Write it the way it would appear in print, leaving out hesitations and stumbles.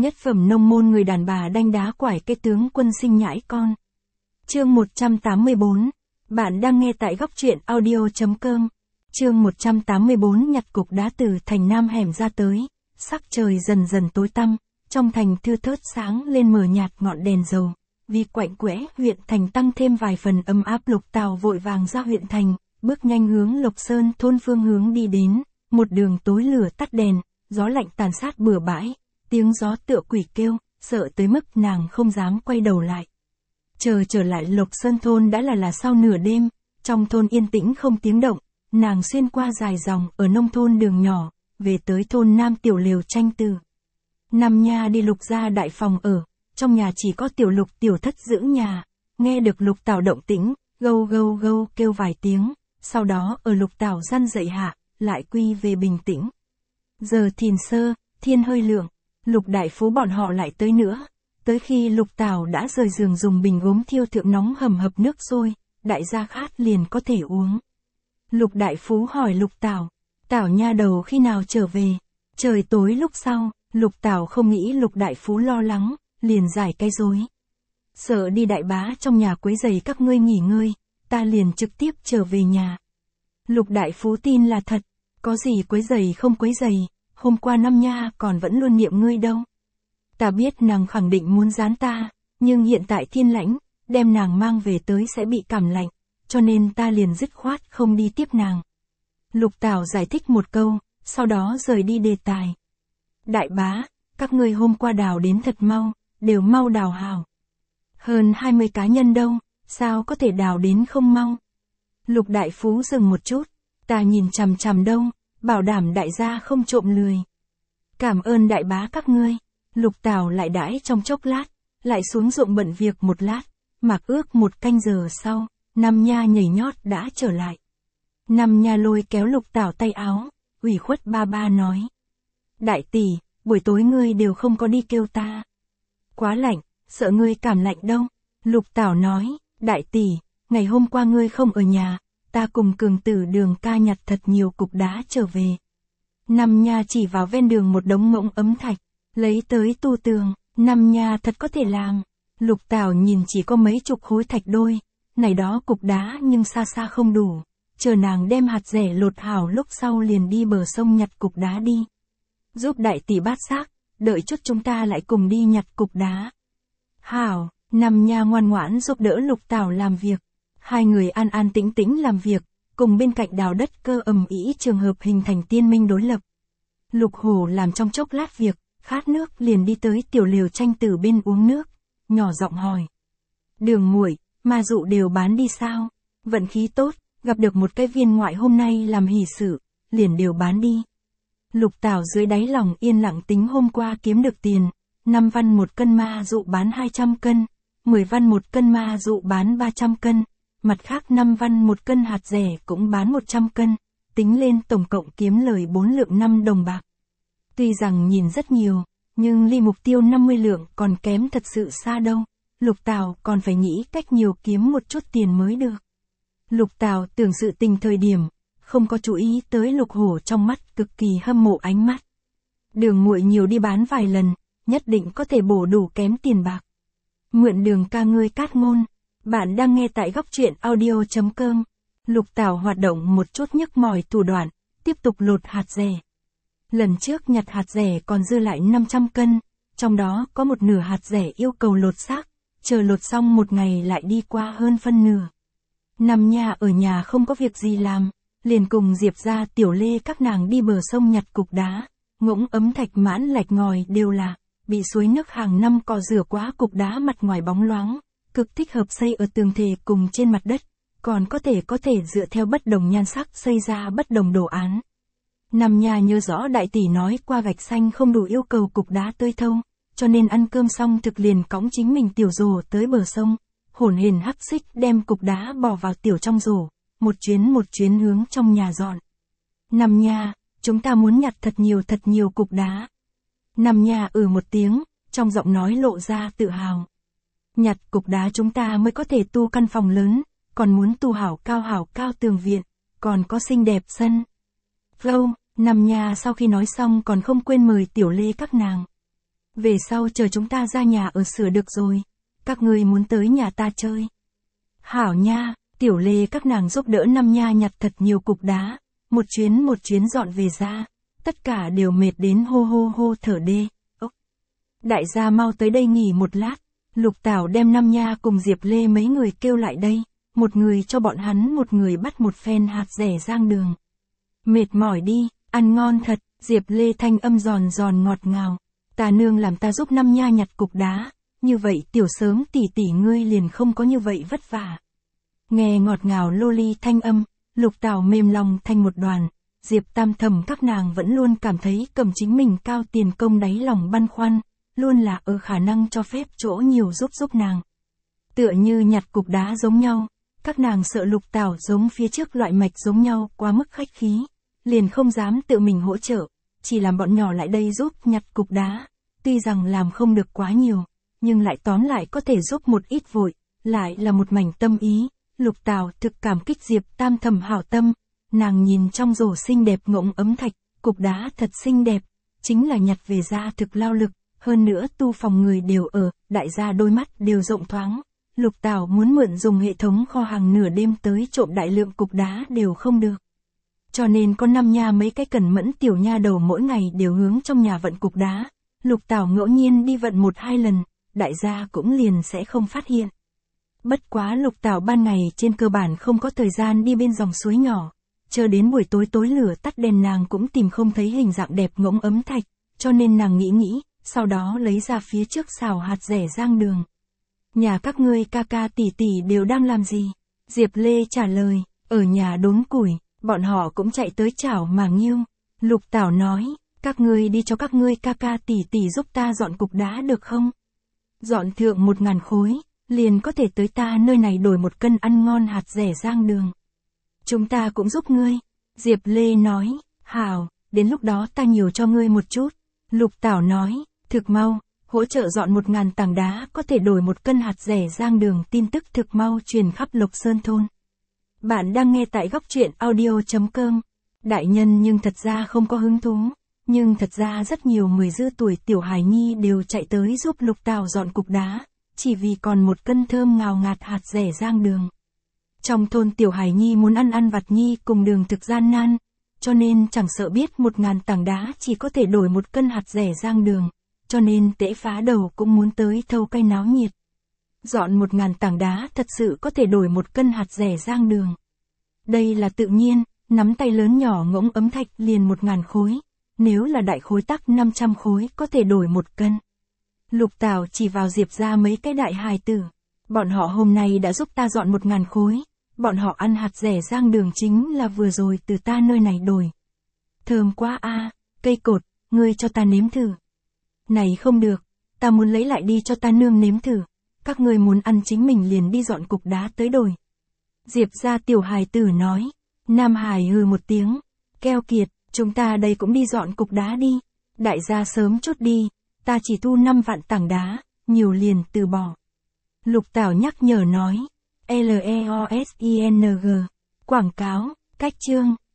Nhất phẩm nông môn người đàn bà đanh đá quải cái tướng quân sinh nhãi con. Chương 184. Bạn đang nghe tại góc truyện audio.com. Chương 184. Nhặt cục đá từ thành Nam hẻm ra tới. Sắc trời dần dần tối tăm, trong thành thưa thớt sáng lên mờ nhạt ngọn đèn dầu. Vì quạnh quẽ huyện thành tăng thêm vài phần ấm áp, Lục Tào vội vàng ra huyện thành, bước nhanh hướng Lộc Sơn thôn phương hướng đi đến. Một đường tối lửa tắt đèn, gió lạnh tàn sát bừa bãi. Tiếng gió tựa quỷ kêu, sợ tới mức nàng không dám quay đầu lại. Trở lại Lộc Sơn thôn đã là sau nửa đêm, trong thôn yên tĩnh không tiếng động, nàng xuyên qua dài dòng ở nông thôn đường nhỏ, về tới thôn Nam Tiểu Lều Tranh Từ. Năm nha đi Lục ra đại phòng ở, trong nhà chỉ có Tiểu Lục tiểu thất giữ nhà, nghe được Lục Tào động tĩnh, gâu gâu gâu kêu vài tiếng, sau đó ở Lục Tào răn dậy hạ, lại quy về bình tĩnh. Giờ thìn sơ, thiên hơi lượng. Lục đại phú bọn họ lại tới nữa, tới khi Lục Tào đã rời giường dùng bình gốm thiêu thượng nóng hầm hập nước sôi, đại gia khát liền có thể uống. Lục đại phú hỏi Lục Tào, Tào nha đầu khi nào trở về? Trời tối lúc sau, Lục Tào không nghĩ Lục đại phú lo lắng, liền giải cái rối. Sợ đi đại bá trong nhà quấy rầy các ngươi nghỉ ngơi, ta liền trực tiếp trở về nhà. Lục đại phú tin là thật, có gì quấy rầy không quấy rầy. Hôm qua năm nha còn vẫn luôn niệm ngươi đâu. Ta biết nàng khẳng định muốn gián ta, nhưng hiện tại thiên lãnh, đem nàng mang về tới sẽ bị cảm lạnh, cho nên ta liền dứt khoát không đi tiếp nàng. Lục Tào giải thích một câu, sau đó rời đi đề tài. Đại bá, các ngươi hôm qua đào đến thật mau, đều mau đào hào. Hơn 20 cá nhân đâu, sao có thể đào đến không mau? Lục đại phú dừng một chút, ta nhìn chằm chằm đâu. Bảo đảm đại gia không trộm lười. Cảm ơn đại bá các ngươi. Lục Tào lại đãi trong chốc lát, lại xuống ruộng bận việc một lát, mặc ước một canh giờ sau, Năm nha nhảy nhót đã trở lại. Năm nha lôi kéo Lục Tào tay áo, ủy khuất ba ba nói. Đại tỷ, buổi tối ngươi đều không có đi kêu ta. Quá lạnh, sợ ngươi cảm lạnh đâu. Lục Tào nói, đại tỷ, ngày hôm qua ngươi không ở nhà. Ta cùng Cường Tử Đường ca nhặt thật nhiều cục đá trở về. Năm nha chỉ vào ven đường một đống mỗng ấm thạch, lấy tới tu tường, Năm nha thật có thể làm. Lục Tào nhìn chỉ có mấy chục khối thạch đôi, này đó cục đá nhưng xa xa không đủ, chờ nàng đem hạt rẻ lột hảo lúc sau liền đi bờ sông nhặt cục đá đi. Giúp đại tỷ bát xác, đợi chút chúng ta lại cùng đi nhặt cục đá. Hảo, Năm nha ngoan ngoãn giúp đỡ Lục Tào làm việc. Hai người an an tĩnh tĩnh làm việc, cùng bên cạnh đào đất cơ ầm ĩ trường hợp hình thành tiên minh đối lập. Lục Hổ làm trong chốc lát việc, khát nước liền đi tới Tiểu Lều Tranh Từ bên uống nước, nhỏ giọng hỏi. Đường muội, ma dụ đều bán đi sao? Vận khí tốt, gặp được một cái viên ngoại hôm nay làm hỷ sự, liền đều bán đi. Lục Tào dưới đáy lòng yên lặng tính hôm qua kiếm được tiền, 5 văn một cân ma dụ bán 200 cân, 10 văn một cân ma dụ bán 300 cân. Mặt khác 5 văn một cân hạt rẻ cũng bán 100 cân, tính lên tổng cộng kiếm lời 4 lượng 5 đồng bạc. Tuy rằng nhìn rất nhiều, nhưng ly mục tiêu 50 lượng còn kém thật sự xa đâu, Lục Tào còn phải nghĩ cách nhiều kiếm một chút tiền mới được. Lục Tào tưởng sự tình thời điểm, không có chú ý tới Lục Hổ trong mắt cực kỳ hâm mộ ánh mắt. Đường muội nhiều đi bán vài lần, nhất định có thể bổ đủ kém tiền bạc. Mượn Đường ca ngươi cát ngôn. Bạn đang nghe tại góc truyện audio.com. Lục Tào hoạt động một chút nhức mỏi thủ đoạn, tiếp tục lột hạt rẻ. Lần trước nhặt hạt rẻ còn dư lại 500 cân, trong đó có một nửa hạt rẻ yêu cầu lột xác, chờ lột xong một ngày lại đi qua hơn phân nửa. Năm nha ở nhà không có việc gì làm, liền cùng Diệp ra Tiểu Lê các nàng đi bờ sông nhặt cục đá, ngỗng ấm thạch mãn lạch ngòi đều là, bị suối nước hàng năm cọ rửa quá cục đá mặt ngoài bóng loáng. Cực thích hợp xây ở tường thề cùng trên mặt đất, còn có thể dựa theo bất đồng nhan sắc xây ra bất đồng đồ án. Năm nha nhớ rõ đại tỷ nói qua gạch xanh không đủ yêu cầu cục đá tơi thâu, cho nên ăn cơm xong thực liền cõng chính mình tiểu rổ tới bờ sông, hổn hển hắc xích đem cục đá bỏ vào tiểu trong rổ, một chuyến hướng trong nhà dọn. Năm nha, chúng ta muốn nhặt thật nhiều cục đá. Năm nha một tiếng, trong giọng nói lộ ra tự hào. Nhặt cục đá chúng ta mới có thể tu căn phòng lớn, còn muốn tu hảo cao tường viện, còn có xinh đẹp sân. Năm nha sau khi nói xong còn không quên mời Tiểu Lê các nàng. Về sau chờ chúng ta ra nhà ở sửa được rồi. Các ngươi muốn tới nhà ta chơi. Hảo nha, Tiểu Lê các nàng giúp đỡ Năm Nha nhặt thật nhiều cục đá. Một chuyến dọn về ra. Tất cả đều mệt đến hô hô hô thở đê. Đại gia mau tới đây nghỉ một lát. Lục Tảo đem Năm Nha cùng Diệp Lê mấy người kêu lại đây. Một người cho bọn hắn, một người bắt một phen hạt rẻ rang đường. Mệt mỏi đi, ăn ngon thật. Diệp Lê thanh âm giòn giòn ngọt ngào. Ta nương làm ta giúp Năm Nha nhặt cục đá. Như vậy tiểu sớm tỷ tỷ ngươi liền không có như vậy vất vả. Nghe ngọt ngào lô ly thanh âm, Lục Tảo mềm lòng thành một đoàn. Diệp Tam Thẩm các nàng vẫn luôn cảm thấy cầm chính mình cao tiền công đáy lòng băn khoăn, luôn là ở khả năng cho phép chỗ nhiều giúp nàng. Tựa như nhặt cục đá giống nhau, các nàng sợ Lục Tảo giống phía trước loại mạch giống nhau quá mức khách khí, liền không dám tự mình hỗ trợ, chỉ làm bọn nhỏ lại đây giúp nhặt cục đá, tuy rằng làm không được quá nhiều, nhưng lại tóm lại có thể giúp một ít vội, lại là một mảnh tâm ý. Lục Tảo thực cảm kích Diệp Tam Thẩm hảo tâm, nàng nhìn trong rổ xinh đẹp ngỗng ấm thạch, cục đá thật xinh đẹp, chính là nhặt về ra thực lao lực, hơn nữa tu phòng người đều ở, đại gia đôi mắt đều rộng thoáng. Lục Tảo muốn mượn dùng hệ thống kho hàng nửa đêm tới trộm đại lượng cục đá đều không được. Cho nên có Năm Nha mấy cái cẩn mẫn tiểu nha đầu mỗi ngày đều hướng trong nhà vận cục đá, Lục Tảo ngẫu nhiên đi vận 1-2 lần, đại gia cũng liền sẽ không phát hiện. Bất quá Lục Tảo ban ngày trên cơ bản không có thời gian đi bên dòng suối nhỏ, chờ đến buổi tối tối lửa tắt đèn nàng cũng tìm không thấy hình dạng đẹp ngỗng ấm thạch, cho nên nàng nghĩ, sau đó lấy ra phía trước xào hạt rẻ rang đường. Nhà các ngươi ca ca tỷ tỷ đều đang làm gì? Diệp Lê trả lời, ở nhà đốn củi, bọn họ cũng chạy tới chảo mà nghiêu. Lục Tảo nói, các ngươi đi cho các ngươi ca ca tỷ tỷ giúp ta dọn cục đá được không? Dọn thượng 1000 khối, liền có thể tới ta nơi này đổi 1 cân ăn ngon hạt rẻ rang đường. Chúng ta cũng giúp ngươi. Diệp Lê nói, hảo, đến lúc đó ta nhiều cho ngươi một chút. Lục Tảo nói, thực mau, hỗ trợ dọn 1000 tảng đá có thể đổi 1 cân hạt rẻ rang đường, tin tức thực mau truyền khắp Lộc Sơn thôn. Bạn đang nghe tại góc truyện audio.com. Đại nhân nhưng thật ra không có hứng thú, nhưng thật ra rất nhiều 10 dư tuổi tiểu hài nhi đều chạy tới giúp Lục Tảo dọn cục đá, chỉ vì còn 1 cân thơm ngào ngạt hạt rẻ rang đường. Trong thôn tiểu hài nhi muốn ăn vặt nhi cùng đường thực gian nan, cho nên chẳng sợ biết 1000 tảng đá chỉ có thể đổi 1 cân hạt rẻ rang đường, cho nên tễ phá đầu cũng muốn tới thâu cây náo nhiệt. Dọn 1000 tảng đá thật sự có thể đổi 1 cân hạt rẻ rang đường. Đây là tự nhiên, nắm tay lớn nhỏ ngỗng ấm thạch liền 1000 khối, nếu là đại khối tắc 500 khối có thể đổi 1 cân. Lục Tảo chỉ vào Diệp ra mấy cái đại hài tử. Bọn họ hôm nay đã giúp ta dọn 1000 khối. Bọn họ ăn hạt rẻ rang đường chính là vừa rồi từ ta nơi này đổi. Thơm quá a, cây cột, ngươi cho ta nếm thử. Này không được, ta muốn lấy lại đi cho ta nương nếm thử. Các ngươi muốn ăn chính mình liền đi dọn cục đá tới đổi. Diệp ra tiểu hài tử nói. Nam Hải hừ một tiếng. Keo kiệt, chúng ta đây cũng đi dọn cục đá đi. Đại gia sớm chút đi. Ta chỉ thu 5 vạn tảng đá, nhiều liền từ bỏ. Lục Tảo nhắc nhở nói. LEOSING. Quảng cáo, cách chương.